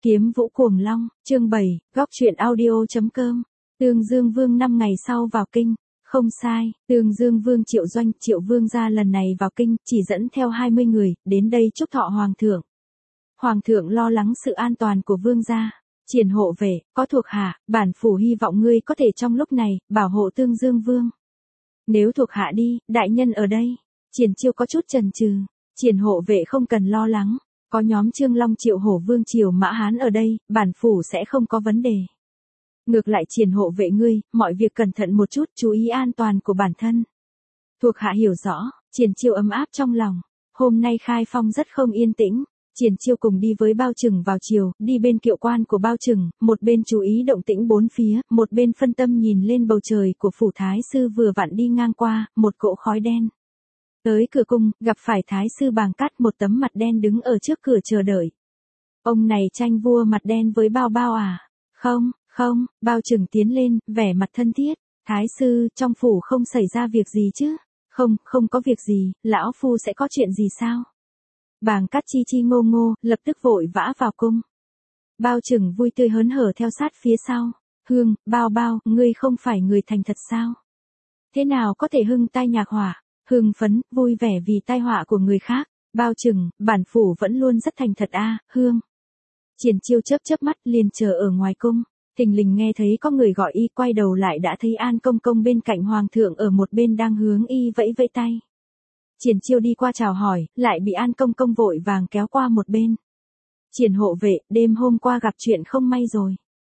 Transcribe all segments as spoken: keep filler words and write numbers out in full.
Kiếm Vũ Cuồng Long, chương bảy, góc truyện audio.com. Tương Dương Vương năm ngày sau vào kinh. Không sai, Tương Dương Vương Triệu Doanh, Triệu Vương gia lần này vào kinh, chỉ dẫn theo hai mươi người, đến đây chúc thọ Hoàng thượng. Hoàng thượng lo lắng sự an toàn của Vương gia. Triển hộ vệ, có thuộc hạ, bản phủ hy vọng ngươi có thể trong lúc này, bảo hộ Tương Dương Vương. Nếu thuộc hạ đi, đại nhân ở đây. Triển Chiêu có chút chần chừ. Triển hộ vệ không cần lo lắng. Có nhóm Trương Long Triệu Hổ Vương Triều Mã Hán ở đây, bản phủ sẽ không có vấn đề. Ngược lại Triển hộ vệ ngươi, mọi việc cẩn thận một chút, chú ý an toàn của bản thân. Thuộc hạ hiểu rõ, Triển Chiêu ấm áp trong lòng. Hôm nay khai phong rất không yên tĩnh. Triển Chiêu cùng đi với Bao Trừng vào chiều, đi bên kiệu quan của Bao Trừng, một bên chú ý động tĩnh bốn phía, một bên phân tâm nhìn lên bầu trời của phủ thái sư vừa vặn đi ngang qua, một cỗ khói đen. Tới cửa cung, gặp phải thái sư Bàng Cát, một tấm mặt đen đứng ở trước cửa chờ đợi. Ông này tranh vua mặt đen với Bao Bao à? Không, không, Bao Trừng tiến lên, vẻ mặt thân thiết. Thái sư, trong phủ không xảy ra việc gì chứ? Không, không có việc gì, lão phu sẽ có chuyện gì sao? Bàng Cát chi chi ngô ngô, lập tức vội vã vào cung. Bao Trừng vui tươi hớn hở theo sát phía sau. Hương, Bao Bao, ngươi không phải người thành thật sao? Thế nào có thể hưng tai nhạc họa? Hưng phấn, vui vẻ vì tai họa của người khác. Bao Trừng, bản phủ vẫn luôn rất thành thật a, à, Hương. Triển Chiêu chớp chớp mắt liền chờ ở ngoài cung. Thình lình nghe thấy có người gọi y, quay đầu lại đã thấy An Công Công bên cạnh Hoàng thượng ở một bên đang hướng y vẫy vẫy tay. Triển Chiêu đi qua chào hỏi, lại bị An Công Công vội vàng kéo qua một bên. Triển hộ vệ, đêm hôm qua gặp chuyện không may rồi.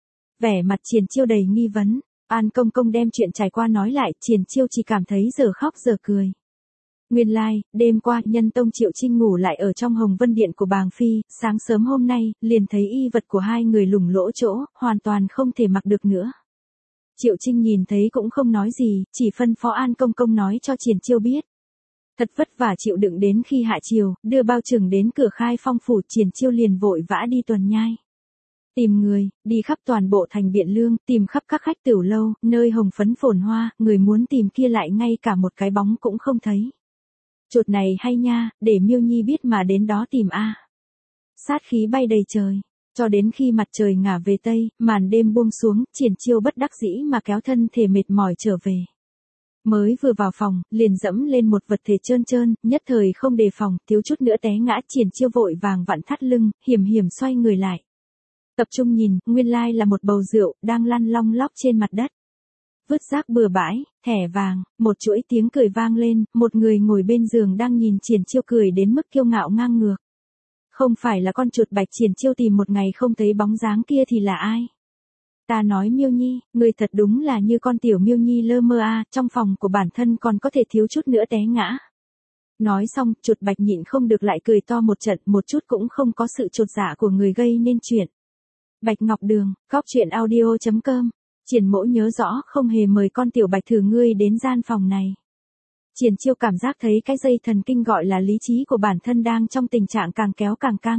Vẻ mặt Triển Chiêu đầy nghi vấn. An Công Công đem chuyện trải qua nói lại, Triển Chiêu chỉ cảm thấy giờ khóc giờ cười. Nguyên lai, like, đêm qua, Nhân Tông Triệu Trinh ngủ lại ở trong Hồng Vân Điện của Bàng Phi, sáng sớm hôm nay, liền thấy y vật của hai người lủng lỗ chỗ, hoàn toàn không thể mặc được nữa. Triệu Trinh nhìn thấy cũng không nói gì, chỉ phân phó An Công Công nói cho Triển Chiêu biết. Thật vất vả chịu đựng đến khi hạ chiều, đưa Bao Trừng đến cửa khai phong phủ, Triển Chiêu liền vội vã đi tuần nhai. Tìm người, đi khắp toàn bộ thành Biện Lương, tìm khắp các khách tiểu lâu, nơi hồng phấn phồn hoa, người muốn tìm kia lại ngay cả một cái bóng cũng không thấy. Chuột này hay nha, để Miêu Nhi biết mà đến đó tìm a. Sát khí bay đầy trời, cho đến khi mặt trời ngả về tây, màn đêm buông xuống, Triển Chiêu bất đắc dĩ mà kéo thân thể mệt mỏi trở về. Mới vừa vào phòng, liền dẫm lên một vật thể trơn trơn, nhất thời không đề phòng, thiếu chút nữa té ngã. Triển Chiêu vội vàng vặn thắt lưng, hiểm hiểm xoay người lại. Tập trung nhìn, nguyên lai là một bầu rượu, đang lăn long lóc trên mặt đất. Vứt rác bừa bãi, thẻ vàng, một chuỗi tiếng cười vang lên, một người ngồi bên giường đang nhìn Triển Chiêu cười đến mức kiêu ngạo ngang ngược. Không phải là con chuột bạch Triển Chiêu tìm một ngày không thấy bóng dáng kia thì là ai? Ta nói Miêu Nhi, người thật đúng là như con tiểu Miêu Nhi lơ mơ a, à, trong phòng của bản thân còn có thể thiếu chút nữa té ngã. Nói xong, chuột bạch nhịn không được lại cười to một trận, một chút cũng không có sự chột dạ của người gây nên chuyện. Bạch Ngọc Đường, góc truyện audio.com. Triển Mỗ nhớ rõ không hề mời con tiểu bạch thử ngươi đến gian phòng này. Triển Chiêu cảm giác thấy cái dây thần kinh gọi là lý trí của bản thân đang trong tình trạng càng kéo càng căng.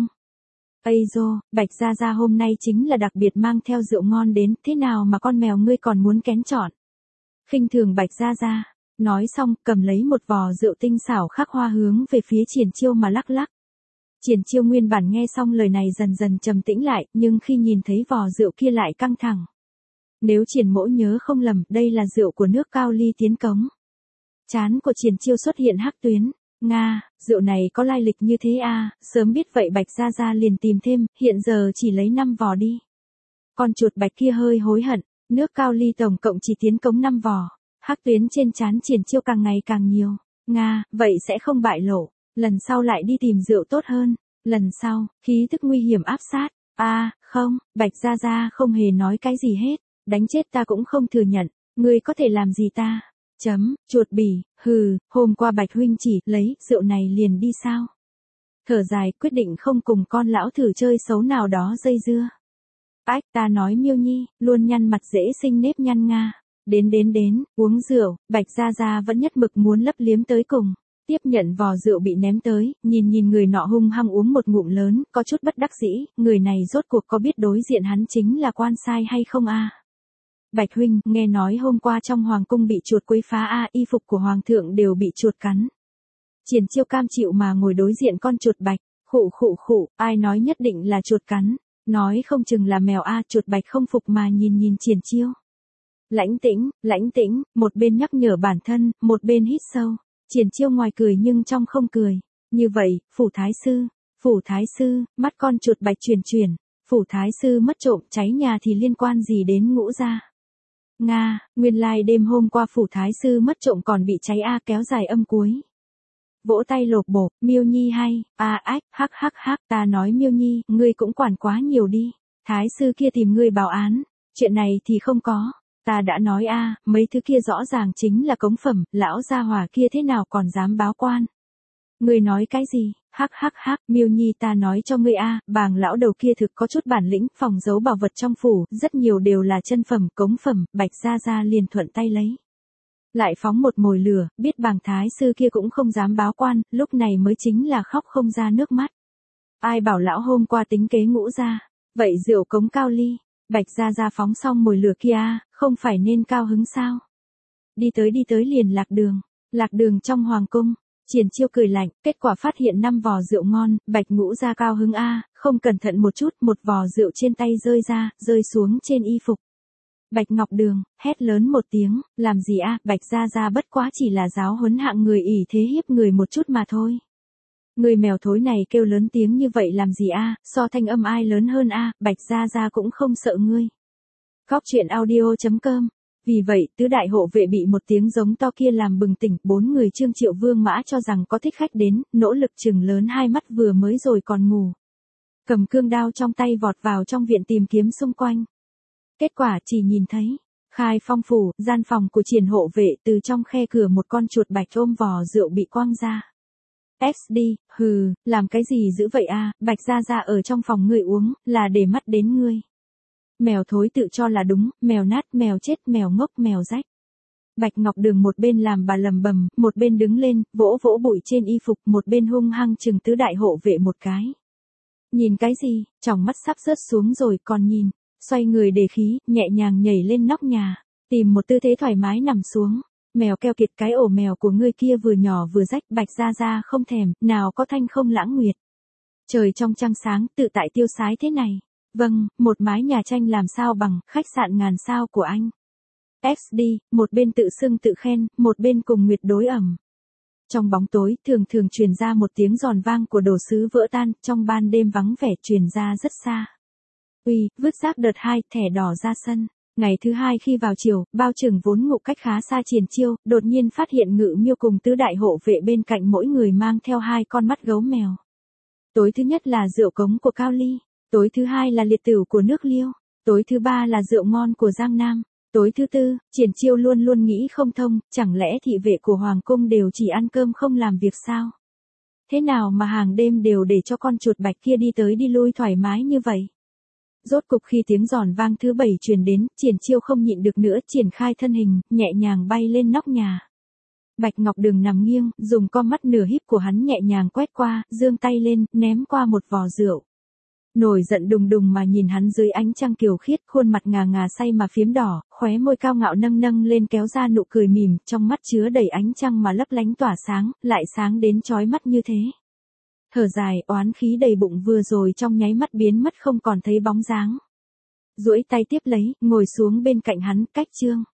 Ây dô, Bạch Gia Gia hôm nay chính là đặc biệt mang theo rượu ngon đến, thế nào mà con mèo ngươi còn muốn kén chọn. Khinh thường Bạch Gia Gia, nói xong cầm lấy một vò rượu tinh xảo khắc hoa hướng về phía Triển Chiêu mà lắc lắc. Triển Chiêu nguyên bản nghe xong lời này dần dần trầm tĩnh lại, nhưng khi nhìn thấy vò rượu kia lại căng thẳng. Nếu Triển Mỗ nhớ không lầm, đây là rượu của nước Cao Ly tiến cống. Trán của Triển Chiêu xuất hiện hắc tuyến. Nga, rượu này có lai lịch như thế à, sớm biết vậy Bạch Gia Gia liền tìm thêm, hiện giờ chỉ lấy năm vò đi. Con chuột bạch kia hơi hối hận, nước Cao Ly tổng cộng chỉ tiến cống năm vò, hắc tuyến trên trán Triển Chiêu càng ngày càng nhiều. Nga, vậy sẽ không bại lộ, lần sau lại đi tìm rượu tốt hơn, lần sau, khí tức nguy hiểm áp sát. A, à, không, Bạch Gia Gia không hề nói cái gì hết, đánh chết ta cũng không thừa nhận, ngươi có thể làm gì ta? Chấm, chuột bỉ, hừ, hôm qua Bạch huynh chỉ lấy rượu này liền đi sao? Thở dài, quyết định không cùng con lão thử chơi xấu nào đó dây dưa. Ách, ta nói Miêu Nhi, luôn nhăn mặt dễ sinh nếp nhăn Nga. Đến đến đến, uống rượu, Bạch Gia Gia vẫn nhất mực muốn lấp liếm tới cùng. Tiếp nhận vò rượu bị ném tới, nhìn nhìn người nọ hung hăng uống một ngụm lớn, có chút bất đắc dĩ, người này rốt cuộc có biết đối diện hắn chính là quan sai hay không a? À? Bạch huynh, nghe nói hôm qua trong hoàng cung bị chuột quấy phá a, à, y phục của hoàng thượng đều bị chuột cắn. Triển Chiêu cam chịu mà ngồi đối diện con chuột bạch, khụ khụ khụ, ai nói nhất định là chuột cắn, Nói không chừng là mèo a, chuột bạch không phục mà nhìn nhìn Triển Chiêu. Lãnh tĩnh, lãnh tĩnh, một bên nhắc nhở bản thân, một bên hít sâu. Triển Chiêu ngoài cười nhưng trong không cười. Như vậy, phủ thái sư, phủ thái sư, mắt con chuột bạch chuyển chuyển. Phủ thái sư mất trộm cháy nhà thì liên quan gì đến Ngũ gia? Nga, nguyên lai đêm hôm qua phủ thái sư mất trộm còn bị cháy a, kéo dài âm cuối. Vỗ tay lột bột, Miêu Nhi hay, a ách, hắc hắc hắc, ta nói Miêu Nhi, ngươi cũng quản quá nhiều đi. Thái sư kia tìm ngươi báo án, chuyện này thì không có. Ta đã nói a, mấy thứ kia rõ ràng chính là cống phẩm, lão gia hỏa kia thế nào còn dám báo quan. Ngươi nói cái gì? Hắc hắc hắc, Miêu Nhi ta nói cho ngươi a, bàng lão đầu kia thực có chút bản lĩnh, phòng giấu bảo vật trong phủ, rất nhiều đều là chân phẩm, cống phẩm, Bạch gia gia liền thuận tay lấy. Lại phóng một mồi lửa, biết bàng thái sư kia cũng không dám báo quan, lúc này mới chính là khóc không ra nước mắt. Ai bảo lão hôm qua tính kế Ngũ gia, vậy rượu cống cao ly, Bạch gia gia phóng xong mồi lửa kia, không phải nên cao hứng sao? Đi tới đi tới liền lạc đường, lạc đường trong hoàng cung. Triển Chiêu cười lạnh, kết quả phát hiện năm vò rượu ngon, Bạch Ngũ gia cao hứng a, không cẩn thận một chút, một vò rượu trên tay rơi ra, rơi xuống trên y phục. Bạch Ngọc Đường, hét lớn một tiếng, làm gì a, Bạch gia gia bất quá chỉ là giáo huấn hạng người ỷ thế hiếp người một chút mà thôi. Người mèo thối này kêu lớn tiếng như vậy làm gì a, so thanh âm ai lớn hơn a, Bạch gia gia cũng không sợ ngươi. Góc truyện audio chấm com. Vì vậy, tứ đại hộ vệ bị một tiếng giống to kia làm bừng tỉnh, bốn người Trương Triệu Vương Mã cho rằng có thích khách đến, nỗ lực chừng lớn hai mắt vừa mới rồi còn ngủ. Cầm cương đao trong tay vọt vào trong viện tìm kiếm xung quanh. Kết quả chỉ nhìn thấy, Khai Phong phủ, gian phòng của Triển hộ vệ, từ trong khe cửa một con chuột bạch ôm vò rượu bị quăng ra. ét đê, hừ, làm cái gì dữ vậy a, Bạch gia gia ở trong phòng ngươi uống, là để mắt đến ngươi. Mèo thối tự cho là đúng, mèo nát, mèo chết, mèo ngốc, mèo rách. Bạch Ngọc Đường một bên làm bà lầm bầm, một bên đứng lên, vỗ vỗ bụi trên y phục, một bên hung hăng chừng tứ đại hộ vệ một cái. Nhìn cái gì, tròng mắt sắp rớt xuống rồi còn nhìn, xoay người để khí, nhẹ nhàng nhảy lên nóc nhà, tìm một tư thế thoải mái nằm xuống. Mèo keo kiệt, cái ổ mèo của ngươi kia vừa nhỏ vừa rách, Bạch gia gia không thèm, nào có thanh không lãng nguyệt. Trời trong trăng sáng, tự tại tiêu sái thế này. Vâng, một mái nhà tranh làm sao bằng khách sạn ngàn sao của anh. ét đê, một bên tự xưng tự khen, một bên cùng Nguyệt đối ẩm. Trong bóng tối, thường thường truyền ra một tiếng giòn vang của đồ sứ vỡ tan, trong ban đêm vắng vẻ truyền ra rất xa. Uy, vứt rác đợt hai, thẻ đỏ ra sân. Ngày thứ hai khi vào chiều, bao trưởng vốn ngủ cách khá xa Triển Chiêu, đột nhiên phát hiện Ngự Miêu cùng tứ đại hộ vệ bên cạnh mỗi người mang theo hai con mắt gấu mèo. Tối thứ nhất là rượu cống của Cao Ly. Tối thứ hai là liệt tửu của nước Liêu, tối thứ ba là rượu ngon của Giang Nam, tối thứ tư, Triển Chiêu luôn luôn nghĩ không thông, chẳng lẽ thị vệ của Hoàng cung đều chỉ ăn cơm không làm việc sao? Thế nào mà hàng đêm đều để cho con chuột bạch kia đi tới đi lui thoải mái như vậy? Rốt cục khi tiếng giòn vang thứ bảy truyền đến, Triển Chiêu không nhịn được nữa, triển khai thân hình, nhẹ nhàng bay lên nóc nhà. Bạch Ngọc Đường nằm nghiêng, dùng con mắt nửa híp của hắn nhẹ nhàng quét qua, giương tay lên, ném qua một vò rượu. Nổi giận đùng đùng mà nhìn hắn dưới ánh trăng kiều khiết, khuôn mặt ngà ngà say mà phiếm đỏ, khóe môi cao ngạo nâng nâng lên kéo ra nụ cười mỉm, trong mắt chứa đầy ánh trăng mà lấp lánh tỏa sáng, lại sáng đến chói mắt như thế. Thở dài, oán khí đầy bụng vừa rồi trong nháy mắt biến mất không còn thấy bóng dáng. Duỗi tay tiếp lấy, ngồi xuống bên cạnh hắn, cách Trương